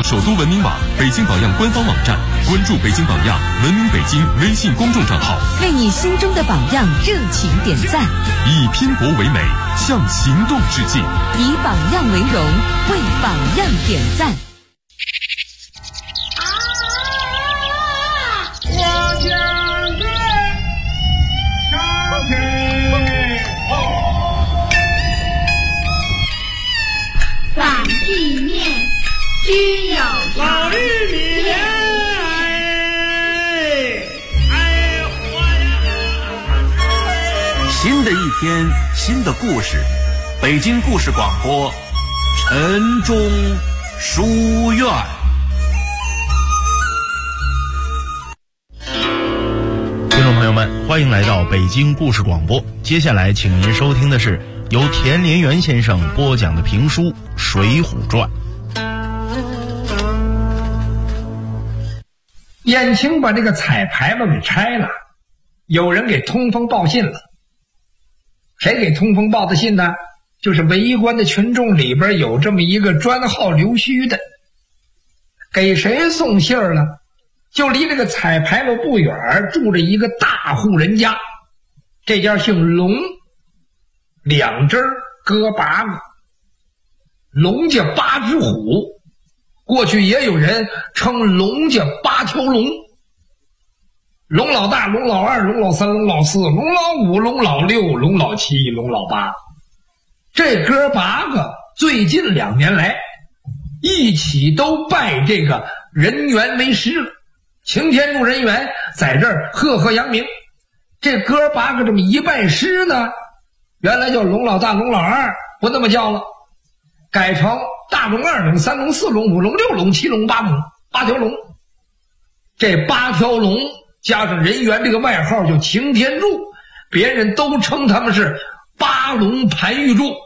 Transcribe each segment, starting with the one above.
首都文明网、北京榜样官方网站，关注北京榜样、文明北京微信公众账号， 为你心中的榜样热情点赞， 以拼搏为美，向行动致敬， 以榜样为荣，为榜样点赞。 我将军上阵， 反地面只有老玉米莲， 新的一天，新的故事，北京故事广播，晨钟书院。 听众朋友们，欢迎来到北京故事广播。接下来，请您收听的是由田连元先生播讲的评书《水浒传》。 燕青把这个彩牌楼给拆了，有人给通风报信了。谁给通风报的信呢？就是围观的群众里边有这么一个专号刘须的。给谁送信儿了？就离这个彩牌楼不远住着一个大户人家，这家姓龙，两只哥八个，龙家八只虎，过去也有人称龙家八条龙。龙老大、龙老二、龙老三、龙老四、龙老五、龙老六、龙老七、龙老八，这哥八个最近2年来一起都拜这个人猿为师了。擎天柱人猿在这儿赫赫扬名。这哥八个这么一拜师呢，原来叫龙老大、龙老二，不那么叫了，改成大龙、二龙、三龙、四龙、五龙、六龙、七龙、八龙，八条龙。这八条龙加上人猿这个外号叫擎天柱，别人都称他们是八龙盘玉柱。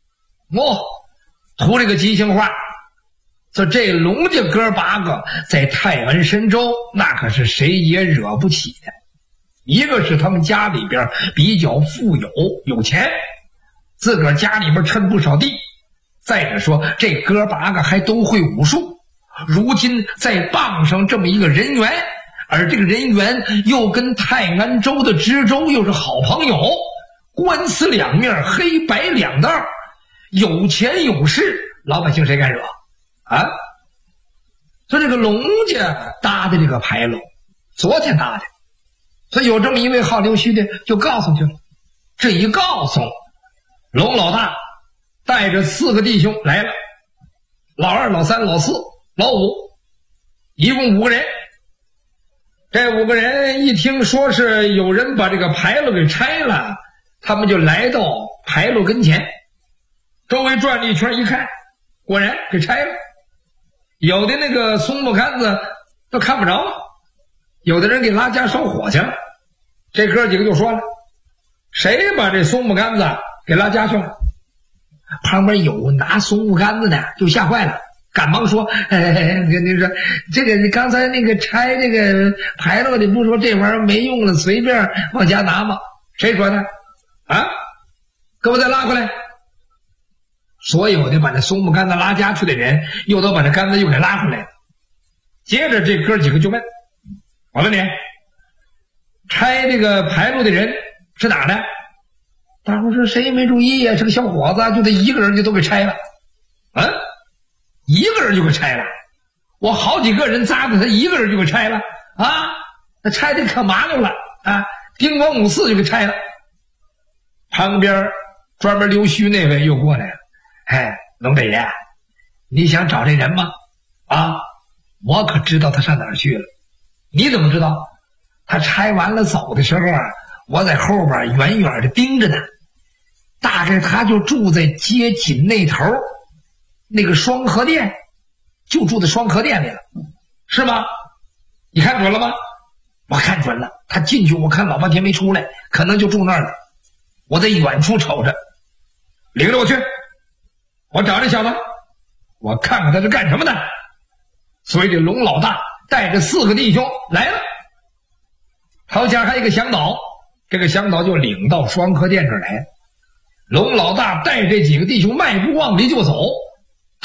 图这个吉祥话。说这龙家哥八个在泰安神州那可是谁也惹不起的。一个是他们家里边比较富有钱，自个儿家里边趁不少地。再者说这哥八个还都会武术，如今再傍上这么一个人猿，而这个人猿又跟泰安州的知州又是好朋友，官司两面，黑白两道，有钱有势，老百姓谁敢惹啊？所以这个龙家搭的这个牌楼，昨天搭的，所以有这么一位号刘须的就告诉去了。这一告诉，龙老大带着4个弟兄来了，老二、老三、老四、老五，一共5个人。这5个人一听说是有人把这个牌楼给拆了，他们就来到牌楼跟前，周围转了一圈，一看，果然给拆了。有的那个松木杆子都看不着了，有的人给拉家烧火去了。这哥几个就说了，谁把这松木杆子给拉家去了？旁边有拿松木杆子的就吓坏了，赶忙说你说这个你刚才那个拆这个牌楼的不说这玩意儿没用了，随便往家拿吗？谁说的啊？给我再拉回来。所有的把这松木杆子拉家去的人又都把这杆子又给拉回来了。接着这哥几个就问，我问你，拆这个牌楼的人是哪的？大伙说谁也没注意呀，是个小伙子，就他一个人就都给拆了。一个人就给拆了？我好几个人扎着他一个人就给拆了啊？那拆的可麻溜了啊！丁光五四就给拆了。旁边专门溜须那位又过来了，龙大爷，你想找这人吗？啊，我可知道他上哪儿去了。你怎么知道？他拆完了走的时候啊，我在后边远远的盯着呢。大概他就住在街紧那头那个双河店，就住在双河店里了，是吗？你看准了吗？我看准了，他进去我看老半天没出来，可能就住那儿了。我在远处瞅着，领着我去，我找这小子，我看看他是干什么的。所以这龙老大带着4个弟兄来了，头前还有一个向导，这个向导就领到双河店这儿来。龙老大带这几个弟兄迈步往里就走，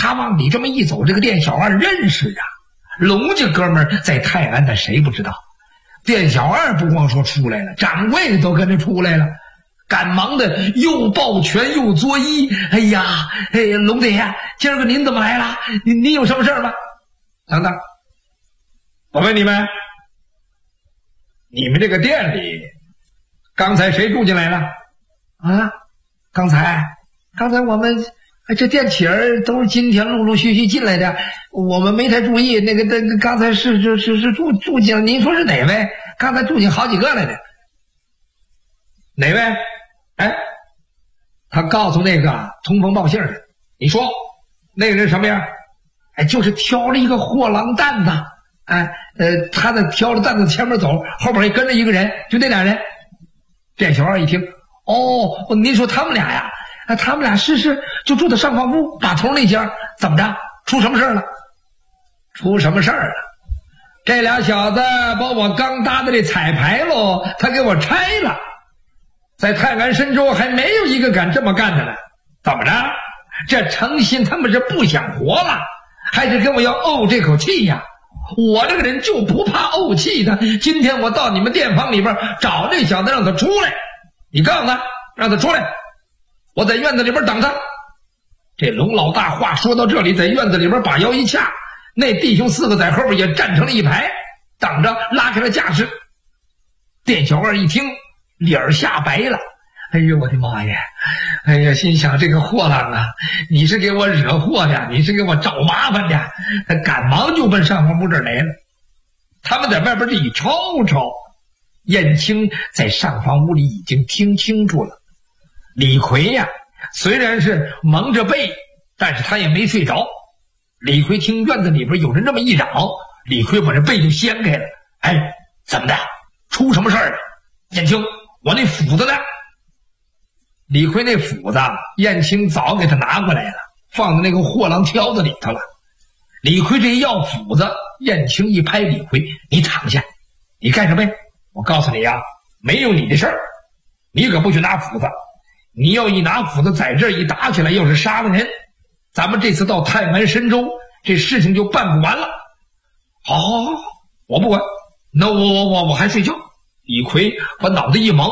他往里这么一走，这个店小二认识啊。龙家哥们儿在泰安的谁不知道？店小二不光说出来了，掌柜的都跟着出来了，赶忙的又抱拳又作揖。哎呀，龙爹呀，今儿个您怎么来了？您有什么事儿吗？等等，我问你们，你们这个店里刚才谁住进来了？啊，刚才我们这店起儿都是今天陆陆续续进来的，我们没太注意。那个刚才是住进了，您说是哪位？刚才住进好几个来的。哪位？哎，他告诉那个通风报信的，你说那个人什么样？哎，就是挑了一个货郎担子，他在挑着担子前面走，后边还跟着一个人，就那俩人。店小二一听，哦，您说他们俩呀？他们俩是就住在上房屋把头那家，怎么着？出什么事了？出什么事儿了？这俩小子把我刚搭的这彩牌楼，他给我拆了。在泰安深州还没有一个敢这么干的呢。怎么着？这诚心他们是不想活了，还是跟我要怄这口气呀？我这个人就不怕怄气的。今天我到你们店房里边找这小子，让他出来。你告诉他，让他出来。我在院子里边等他。这龙老大话说到这里，在院子里边把腰一掐，那弟兄四个在后边也站成了一排，等着拉开了架势。店小二一听，脸吓白了。哎呦我的妈呀！哎呀，心想这个货郎啊，你是给我惹祸的，你是给我找麻烦的。他赶忙就奔上房屋这儿来了。他们在外边这一吵吵，燕青在上房屋里已经听清楚了。李逵呀，虽然是蒙着背，但是他也没睡着。李逵听院子里边有人这么一嚷，李逵把这背就掀开了。哎，怎么的？出什么事儿了？燕青，我那斧子呢？李逵那斧子，燕青早给他拿过来了，放在那个货郎挑子里头了。李逵这一要斧子，燕青一拍李逵：“你躺下，你干什么呀？我告诉你呀，没有你的事儿，你可不许拿斧子。你要一拿斧子在这儿一打起来，要是杀了人，咱们这次到泰安深州，这事情就办不完了。好，我不管，那我还睡觉。”李逵把脑袋一蒙，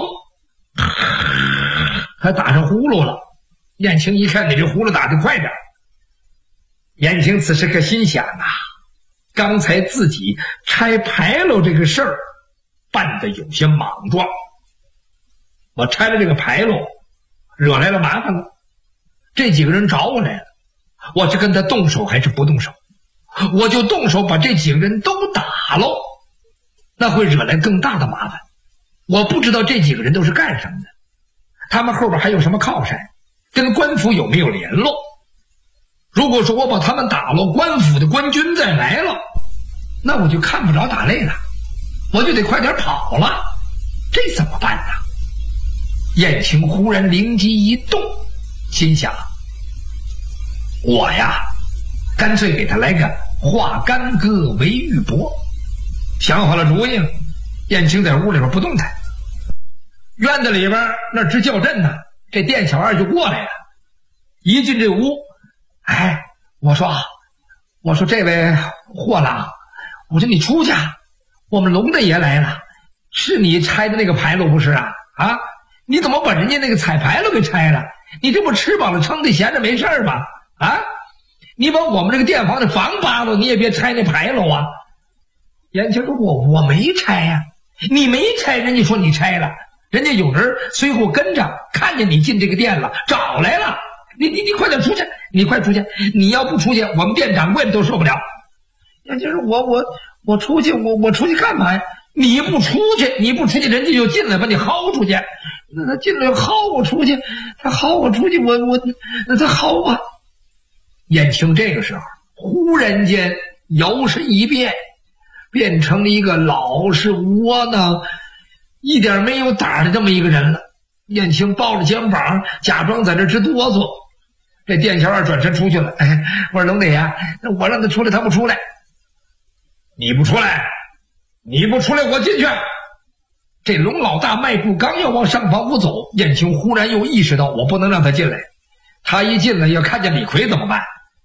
还打上呼噜了。燕青一看，你这呼噜打得快点。燕青此时可心想啊，刚才自己拆牌楼这个事儿办得有些莽撞，我拆了这个牌楼，惹来了麻烦了。这几个人找我来了，我是跟他动手还是不动手？我就动手把这几个人都打了，那会惹来更大的麻烦。我不知道这几个人都是干什么的，他们后边还有什么靠山，跟官府有没有联络？如果说我把他们打了，官府的官军再来了，那我就看不着打擂了，我就得快点跑了，这怎么办呢？燕青忽然灵机一动，心想，我呀干脆给他来个化干戈为玉帛。想好了主意了，燕青在屋里边不动弹。院子里边那直叫阵呢，这店小二就过来了。一进这屋，哎，我说这位货郎，我说你出去，我们龙大爷来了，是你拆的那个牌楼不是啊？啊，你怎么把人家那个彩牌楼给拆了？你这不吃饱了撑的闲着没事儿吗？啊，你把我们这个店房的房扒了，你也别拆那牌楼啊。燕青说我没拆呀，你没拆，人家说你拆了，人家有人随后跟着，看见你进这个店了，找来了，你快点出去，你快出去，你要不出去，我们店掌柜都受不了。燕青说我出去，我出去干嘛呀？你不出去，人家就进来把你薅出去。那他进来薅我出去，他薅我出去，那他薅我。燕青这个时候忽然间摇身一变，变成了一个老实窝囊、一点没有胆的这么一个人了。燕青抱着肩膀，假装在这直哆嗦。这店小二转身出去了。哎，我说龙大爷，我让他出来，他不出来。你不出来，我进去。这龙老大迈步刚要往上房屋走，燕青忽然又意识到我不能让他进来，他一进来要看见李逵怎么办？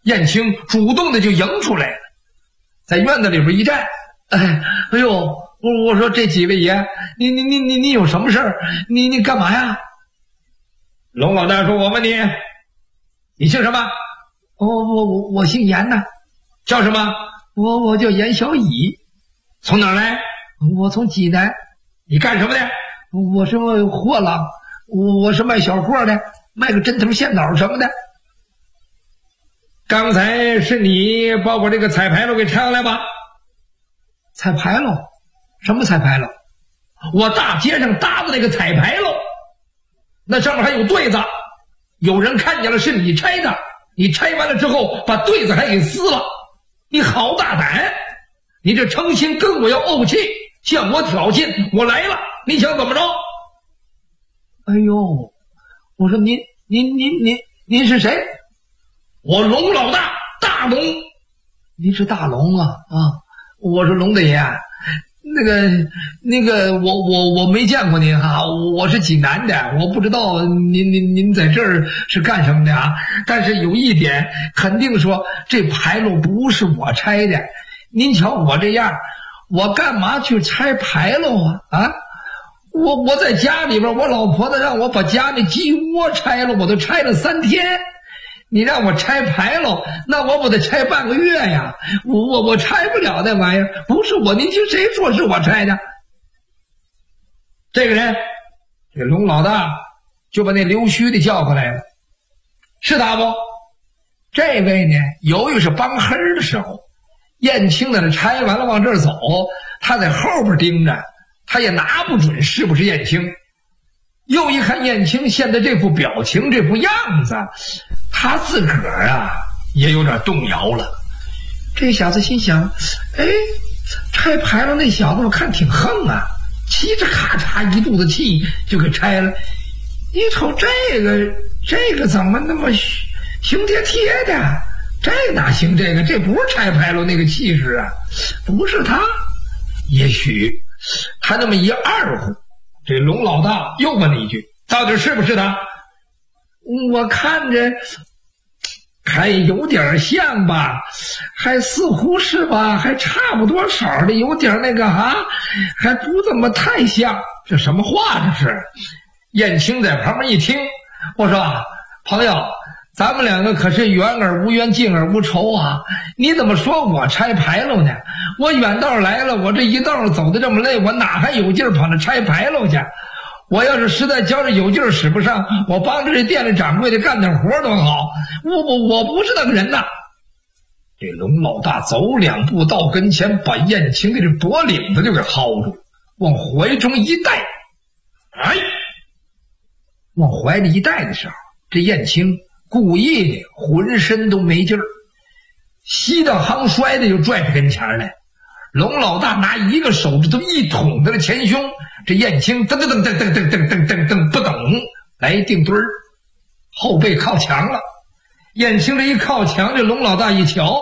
燕青主动的就迎出来了，在院子里边一站，哎呦，我说这几位爷，你有什么事儿？你干嘛呀？龙老大说：“我问你，你姓什么？”我姓严呐。叫什么？我叫严小乙。从哪儿来？我从济南。你干什么的？我是货郎，我是卖小货的，卖个针头线脑什么的。刚才是你把我这个彩牌楼给拆下来吧？彩牌楼？什么彩牌楼？我大街上搭的那个彩牌楼，那上面还有对子，有人看见了是你拆的，你拆完了之后把对子还给撕了，你好大胆！你这诚心跟我要怄气，向我挑衅，我来了，你想怎么着？哎呦，我说您是谁？我龙老大，大龙。您是大龙啊？我是龙大爷。那个我没见过您哈，我是济南的，我不知道您在这儿是干什么的啊？但是有一点肯定说，这牌楼不是我拆的。您瞧我这样，我干嘛去拆牌楼啊？我在家里边，我老婆子让我把家那鸡窝拆了，我都拆了3天。你让我拆牌楼，那我不得拆半个月呀？我拆不了那玩意儿，不是我，您听谁说是我拆的？这个人，这龙老大就把那刘须的叫过来了，是他不？这位呢，由于是帮黑的时候，燕青在那拆完了往这儿走，他在后边盯着，他也拿不准是不是燕青。又一看燕青现在这副表情，这副样子，他自个儿啊也有点动摇了。这小子心想，拆牌楼那小子我看挺横啊，嘁哧咔嚓一肚子气就给拆了。你瞅这个怎么那么胸贴贴的？这哪行？这不是拆牌楼那个气势啊，不是他。也许他那么一二乎，这龙老大又问了一句：“到底是不是他？”我看着还有点像吧，还似乎是吧，还差不多少的，有点那个还不怎么太像。这什么话这是？燕青在旁边一听，我说：“朋友，咱们两个可是缘而无冤，近而无仇啊！你怎么说我拆牌楼呢？我远道来了，我这一道走的这么累，我哪还有劲儿跑那拆牌楼去？我要是实在觉着有劲儿使不上，我帮着这店里掌柜的干点活多好。我不是那个人呐！”这龙老大走2步到跟前，把燕青的这脖领子就给薅住，往怀中一带。往怀里一带的时候，这燕青故意的浑身都没劲儿，吸到夯摔的就拽他跟前来。龙老大拿一个手指头一捅他的前胸，这燕青噔噔噔噔噔噔噔噔噔噔不等来定墩儿，后背靠墙了。燕青这一靠墙，这龙老大一瞧，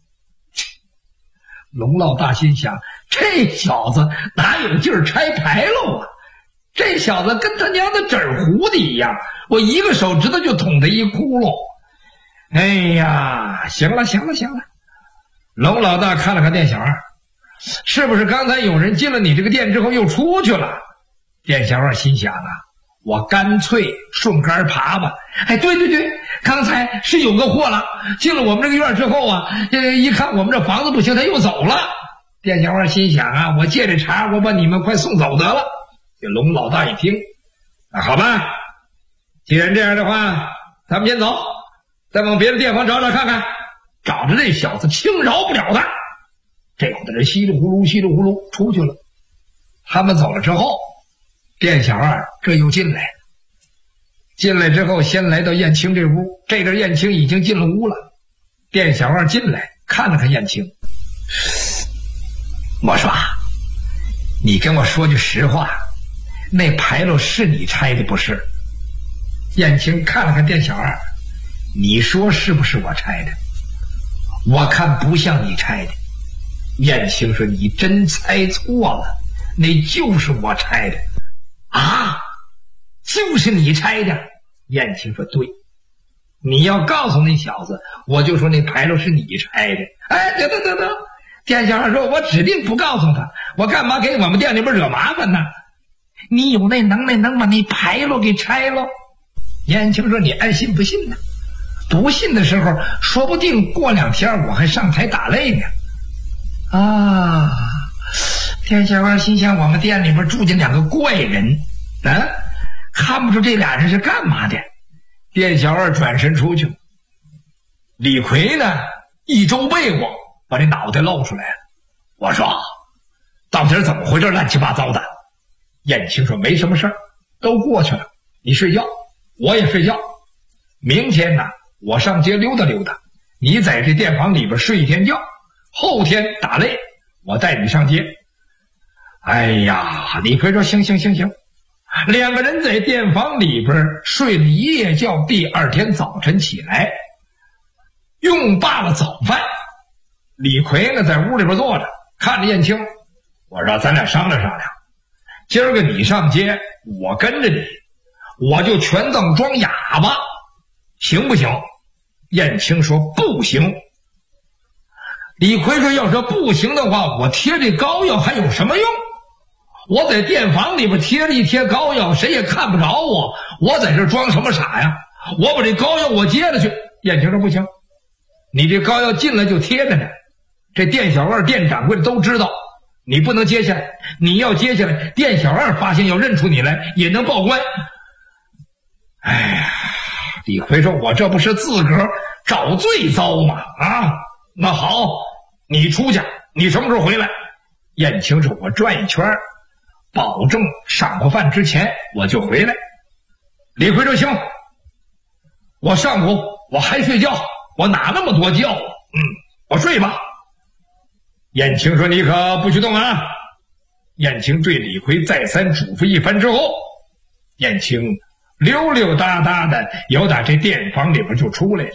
龙老大心想：这小子哪有劲儿拆牌楼啊？这小子跟他娘的纸糊的一样，我一个手指头就捅他一窟窿。哎呀，行了。龙老大看了看店小二，是不是刚才有人进了你这个店之后又出去了？店小二心想我干脆顺杆爬吧。对，刚才是有个货了，进了我们这个院之后一看我们这房子不行，他又走了。店小二心想我借这茬，我把你们快送走得了。这龙老大一听，那好吧，既然这样的话，咱们先走，再往别的店房找找看看，找着这小子轻饶不了他。这会儿这稀里呼噜出去了。他们走了之后，店小二这又进来之后，先来到燕青这屋，这阵燕青已经进了屋了。店小二进来看了看燕青，我说你跟我说句实话，那牌楼是你拆的不是？燕青看了看店小二，你说是不是我拆的？我看不像你拆的。燕青说：“你真猜错了，那就是我拆的。”啊，就是你拆的？燕青说：“对， 你要告诉那小子，我就说那牌楼是你拆的。哎，得，店小二说，我指定不告诉他，我干嘛给我们店里边惹麻烦呢？你有那能耐，能把那牌楼给拆了？燕青说，你爱信不信呢？不信的时候，说不定过2天我还上台打擂呢。啊，店小二心想，我们店里边住进2个怪人啊，看不出这俩人是干嘛的。店小二转身出去了。李逵呢，一周背过，把这脑袋露出来了。我说，到底怎么回事？乱七八糟的。燕青说，没什么事儿，都过去了。你睡觉，我也睡觉。明天呢，我上街溜达溜达，你在这店房里边睡一天觉。后天打擂，我带你上街。哎呀，李逵说，行。2个人在店房里边睡了一夜觉，第2天早晨起来，用罢了早饭。李逵呢，在屋里边坐着，看着燕青。我说，咱俩商量商量，今儿个你上街，我跟着你，我就全当装哑巴，行不行？燕青说，不行。李逵说，要说不行的话，我贴这膏药还有什么用？我在店房里边贴了一贴膏药，谁也看不着我，我在这装什么傻呀？我把这膏药我接了去。燕青说，不行，你这膏药进来就贴着呢，这店小二店掌柜的都知道，你不能接下来，你要接下来，店小二发现要认出你来，也能报官。哎呀，李逵说，我这不是自个儿找罪遭吗？啊，那好，你出去，你什么时候回来？燕青说，我转一圈，保证上过饭之前我就回来。李逵说，行，我上午我还睡觉，我哪那么多觉啊？我睡吧。燕青说，你可不许动啊！燕青对李逵再三嘱咐一番之后，燕青溜溜达达的由打这店房里边就出来了。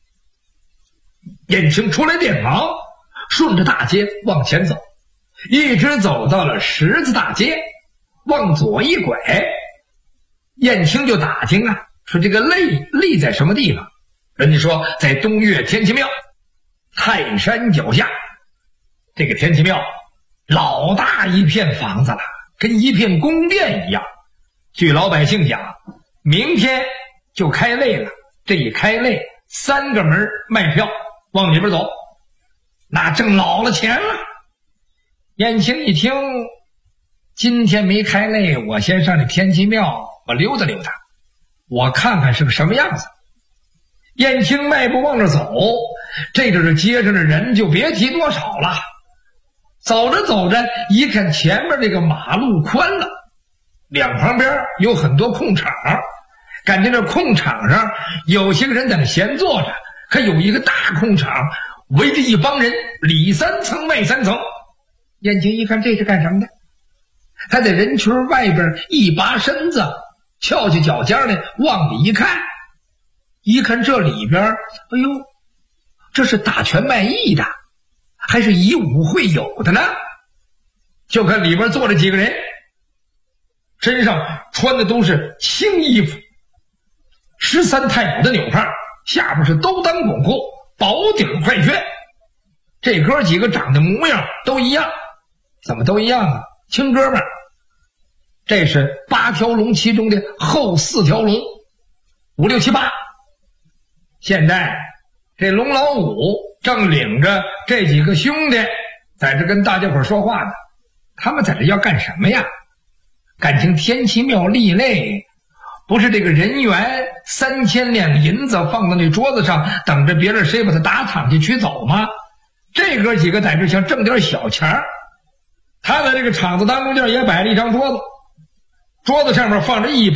燕青出来店房，顺着大街往前走，一直走到了十字大街，往左一拐，燕青就打听啊，说这个擂在什么地方？人家说在东岳天齐庙泰山脚下。这个天齐庙老大一片房子了，跟一片宫殿一样。据老百姓讲，明天就开擂了，这一开擂3个门卖票，往里边走，那挣老了钱了。燕青一听，今天没开擂，我先上这天齐庙我溜达溜达，我看看是个什么样子。燕青迈步往这走，这就是街上的人就别提多少了。走着走着，一看前面这个马路宽了，两旁边有很多空场，感觉这空场上有些个人在那闲坐着，还有一个大空场围着一帮人，里3层外3层。燕青一看这是干什么的，他在人群外边一拔身子，翘起脚尖来往里一看，这里边，哎呦，这是打拳卖艺的，还是以武会友的呢？就看里边坐着几个人，身上穿的都是青衣服，13太保的纽帕，下边是兜裆拱裤，薄顶快靴。这哥几个长得模样都一样，怎么都一样啊？亲哥们儿，这是8条龙其中的后4条龙，5、6、7、8。现在这龙老五正领着这几个兄弟在这跟大家伙说话呢。他们在这要干什么呀？感情天齐庙立擂，不是这个人员3000两银子放到那桌子上，等着别人谁把他打躺下取走吗？这哥几个在这想挣点小钱。他在这个场子当中间也摆了一张桌子，桌子上面放着100